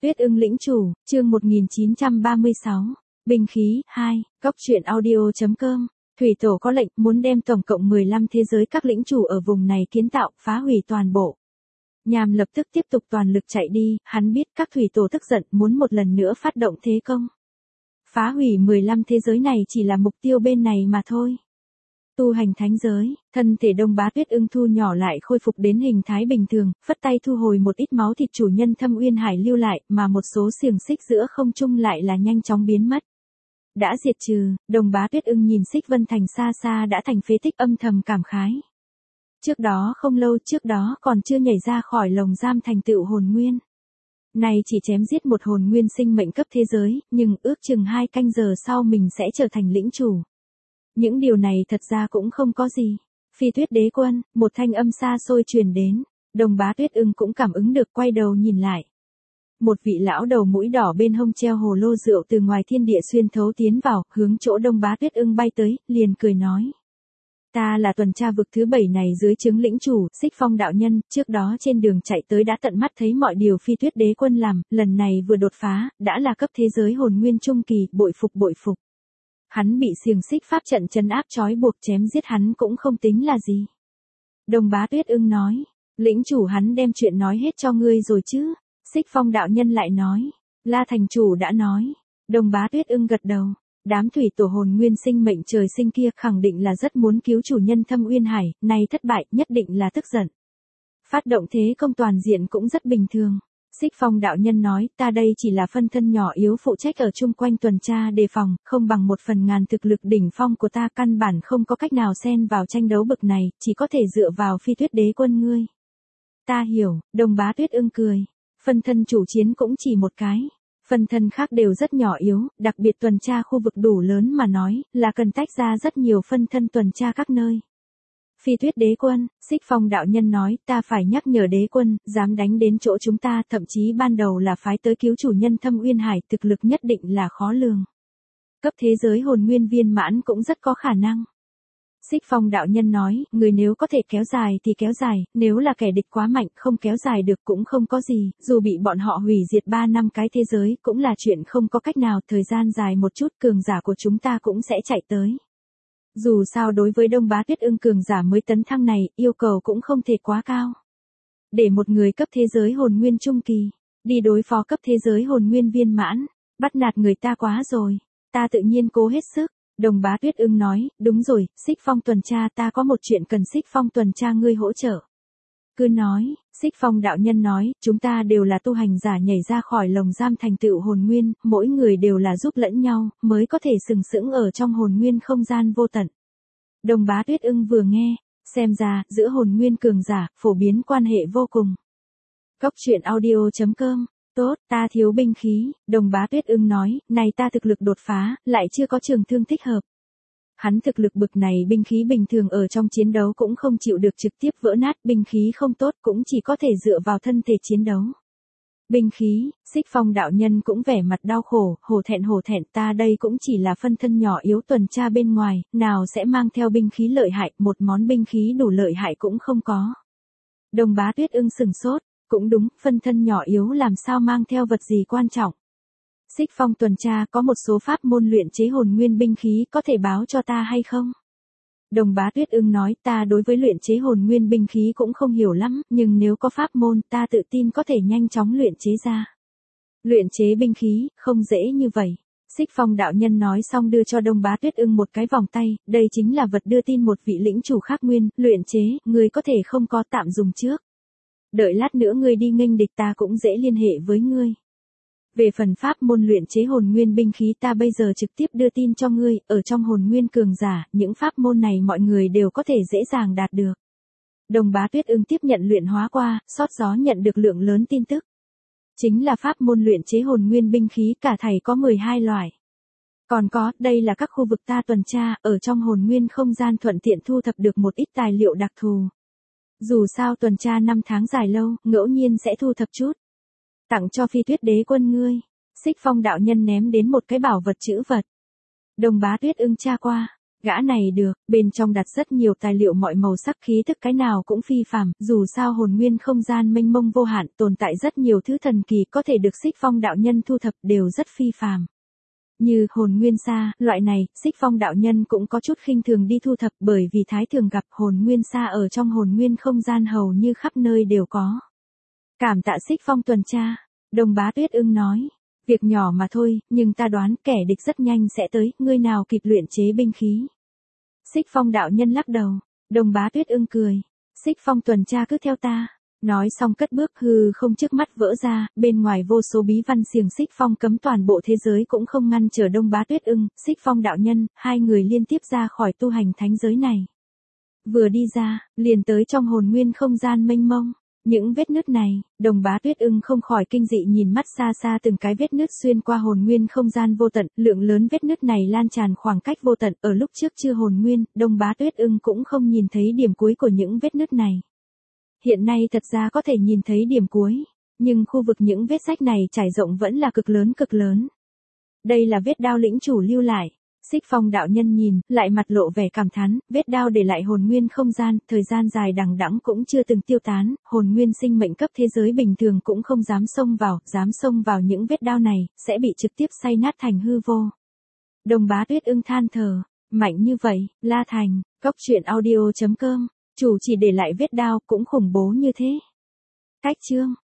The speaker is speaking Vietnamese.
Tuyết ưng lĩnh chủ, chương 1936. Binh khí, 2, Cốc truyện audio.com. Thủy tổ có lệnh muốn đem tổng cộng 15 thế giới các lĩnh chủ ở vùng này kiến tạo, phá hủy toàn bộ. Nhàm lập tức tiếp tục toàn lực chạy đi, hắn biết các thủy tổ tức giận muốn một lần nữa phát động thế công. Phá hủy 15 thế giới này chỉ là mục tiêu bên này mà thôi. Tu hành thánh giới, thân thể Đông Bá Tuyết ưng thu nhỏ lại khôi phục đến hình thái bình thường, phất tay thu hồi một ít máu thịt chủ nhân Thâm Uyên Hải lưu lại, mà một số xiềng xích giữa không trung lại là nhanh chóng biến mất. Đã diệt trừ, Đông Bá Tuyết ưng nhìn Xích Vân Thành xa xa đã thành phế tích âm thầm cảm khái. Trước đó không lâu trước đó còn chưa nhảy ra khỏi lồng giam thành tựu hồn nguyên. Này chỉ chém giết một hồn nguyên sinh mệnh cấp thế giới, nhưng ước chừng 2 canh giờ sau mình sẽ trở thành lĩnh chủ. Những điều này thật ra cũng không có gì. Phi Tuyết Đế Quân, một thanh âm xa xôi truyền đến. Đông Bá Tuyết ưng cũng cảm ứng được, quay đầu nhìn lại. Một vị lão đầu mũi đỏ bên hông treo hồ lô rượu từ ngoài thiên địa xuyên thấu tiến vào, hướng chỗ Đông Bá Tuyết ưng bay tới, liền cười nói. Ta là tuần tra vực thứ 7 này dưới trướng lĩnh chủ, Xích Phong đạo nhân, trước đó trên đường chạy tới đã tận mắt thấy mọi điều Phi Tuyết Đế Quân làm, lần này vừa đột phá, đã là cấp thế giới hồn nguyên trung kỳ, bội phục. Hắn bị xiềng xích pháp trận trấn áp trói buộc, chém giết hắn cũng không tính là gì. Đông Bá Tuyết ưng nói, lĩnh chủ hắn đem chuyện nói hết cho ngươi rồi chứ? Xích Phong đạo nhân lại nói, La thành chủ đã nói. Đông Bá Tuyết ưng gật đầu, đám thủy tổ hồn nguyên sinh mệnh trời sinh kia khẳng định là rất muốn cứu chủ nhân Thâm Uyên Hải, nay thất bại nhất định là tức giận. Phát động thế công toàn diện cũng rất bình thường. Xích Phong đạo nhân nói, ta đây chỉ là phân thân nhỏ yếu phụ trách ở chung quanh tuần tra đề phòng, không bằng 1/1000 thực lực đỉnh phong của ta, căn bản không có cách nào xen vào tranh đấu bực này, chỉ có thể dựa vào Phi Tuyết Đế Quân ngươi. Ta hiểu, Đông Bá Tuyết ưng cười. Phân thân chủ chiến cũng chỉ một cái. Phân thân khác đều rất nhỏ yếu, đặc biệt tuần tra khu vực đủ lớn mà nói, là cần tách ra rất nhiều phân thân tuần tra các nơi. Phi Tuyết Đế Quân, Xích Phong đạo nhân nói, ta phải nhắc nhở Đế Quân, dám đánh đến chỗ chúng ta, thậm chí ban đầu là phái tới cứu chủ nhân Thâm Uyên Hải, thực lực nhất định là khó lường. Cấp thế giới hồn nguyên viên mãn cũng rất có khả năng. Xích Phong đạo nhân nói, người nếu có thể kéo dài thì kéo dài, nếu là kẻ địch quá mạnh không kéo dài được cũng không có gì, dù bị bọn họ hủy diệt 3 năm cái thế giới cũng là chuyện không có cách nào, thời gian dài một chút cường giả của chúng ta cũng sẽ chạy tới. Dù sao đối với Đông Bá Tuyết ưng cường giả mới tấn thăng này, yêu cầu cũng không thể quá cao. Để một người cấp thế giới hồn nguyên trung kỳ, đi đối phó cấp thế giới hồn nguyên viên mãn, bắt nạt người ta quá rồi, ta tự nhiên cố hết sức. Đông Bá Tuyết ưng nói, đúng rồi, Xích Phong tuần tra, ta có một chuyện cần Xích Phong tuần tra ngươi hỗ trợ. Cứ nói, Xích Phong đạo nhân nói, chúng ta đều là tu hành giả nhảy ra khỏi lồng giam thành tựu hồn nguyên, mỗi người đều là giúp lẫn nhau, mới có thể sừng sững ở trong hồn nguyên không gian vô tận. Đông Bá Tuyết ưng vừa nghe, xem ra, giữa hồn nguyên cường giả, phổ biến quan hệ vô cùng. Cốc truyện audio.com. Tốt, ta thiếu binh khí, Đông Bá Tuyết ưng nói, này ta thực lực đột phá, lại chưa có trường thương thích hợp. Hắn thực lực bực này binh khí bình thường ở trong chiến đấu cũng không chịu được trực tiếp vỡ nát, binh khí không tốt cũng chỉ có thể dựa vào thân thể chiến đấu. Binh khí, Xích Phong đạo nhân cũng vẻ mặt đau khổ, hổ thẹn, ta đây cũng chỉ là phân thân nhỏ yếu tuần tra bên ngoài, nào sẽ mang theo binh khí lợi hại, một món binh khí đủ lợi hại cũng không có. Đông Bá Tuyết ưng sừng sốt. Cũng đúng, phân thân nhỏ yếu làm sao mang theo vật gì quan trọng. Xích Phong tuần tra có một số pháp môn luyện chế hồn nguyên binh khí, có thể báo cho ta hay không? Đông Bá Tuyết ưng nói, ta đối với luyện chế hồn nguyên binh khí cũng không hiểu lắm, nhưng nếu có pháp môn ta tự tin có thể nhanh chóng luyện chế ra. Luyện chế binh khí, không dễ như vậy. Xích Phong đạo nhân nói xong đưa cho Đông Bá Tuyết ưng một cái vòng tay, đây chính là vật đưa tin một vị lĩnh chủ khác nguyên, luyện chế, người có thể không có tạm dùng trước. Đợi lát nữa ngươi đi nghênh địch ta cũng dễ liên hệ với ngươi. Về phần pháp môn luyện chế hồn nguyên binh khí ta bây giờ trực tiếp đưa tin cho ngươi, ở trong hồn nguyên cường giả, những pháp môn này mọi người đều có thể dễ dàng đạt được. Đông Bá Tuyết ưng tiếp nhận luyện hóa qua, xót gió nhận được lượng lớn tin tức. Chính là pháp môn luyện chế hồn nguyên binh khí, cả thảy có 12 loại. Còn có, đây là các khu vực ta tuần tra, ở trong hồn nguyên không gian thuận tiện thu thập được một ít tài liệu đặc thù. Dù sao tuần tra 5 tháng dài lâu, ngẫu nhiên sẽ thu thập chút. Tặng cho Phi Tuyết Đế Quân ngươi. Xích Phong đạo nhân ném đến một cái bảo vật chữ vật. Đông Bá Tuyết ưng tra qua. Gã này được, bên trong đặt rất nhiều tài liệu mọi màu sắc khí thức cái nào cũng phi phàm, dù sao hồn nguyên không gian mênh mông vô hạn, tồn tại rất nhiều thứ thần kỳ có thể được Xích Phong đạo nhân thu thập đều rất phi phàm. Như hồn nguyên sa, loại này, Xích Phong đạo nhân cũng có chút khinh thường đi thu thập bởi vì thái thường gặp hồn nguyên sa ở trong hồn nguyên không gian hầu như khắp nơi đều có. Cảm tạ Xích Phong tuần tra, Đồng Bá Tuyết Ưng nói. Việc nhỏ mà thôi, nhưng ta đoán kẻ địch rất nhanh sẽ tới, ngươi nào kịp luyện chế binh khí. Xích Phong đạo nhân lắc đầu, Đồng Bá Tuyết Ưng cười. Xích Phong tuần tra cứ theo ta. Nói xong cất bước hư không trước mắt vỡ ra, bên ngoài vô số bí văn xiềng Xích Phong cấm toàn bộ thế giới cũng không ngăn trở Đông Bá Tuyết Ưng, Xích Phong đạo nhân, hai người liên tiếp ra khỏi tu hành thánh giới này. Vừa đi ra, liền tới trong hồn nguyên không gian mênh mông. Những vết nứt này, Đồng Bá Tuyết Ưng không khỏi kinh dị nhìn mắt xa xa từng cái vết nứt xuyên qua hồn nguyên không gian vô tận, lượng lớn vết nứt này lan tràn khoảng cách vô tận, ở lúc trước chưa hồn nguyên, Đồng Bá Tuyết Ưng cũng không nhìn thấy điểm cuối của những vết nứt này. Hiện nay thật ra có thể nhìn thấy điểm cuối, nhưng khu vực những vết rách này trải rộng vẫn là cực lớn cực lớn. Đây là vết đao lĩnh chủ lưu lại. Xích Phong đạo nhân nhìn, lại mặt lộ vẻ cảm thán, vết đao để lại hồn nguyên không gian, thời gian dài đằng đẵng cũng chưa từng tiêu tán, hồn nguyên sinh mệnh cấp thế giới bình thường cũng không dám xông vào những vết đao này, sẽ bị trực tiếp xay nát thành hư vô. Đồng Bá Tuyết Ưng than thở, mạnh như vậy, La Thành, goctruyện audio.com, chủ chỉ để lại vết đao cũng khủng bố như thế. Cách chương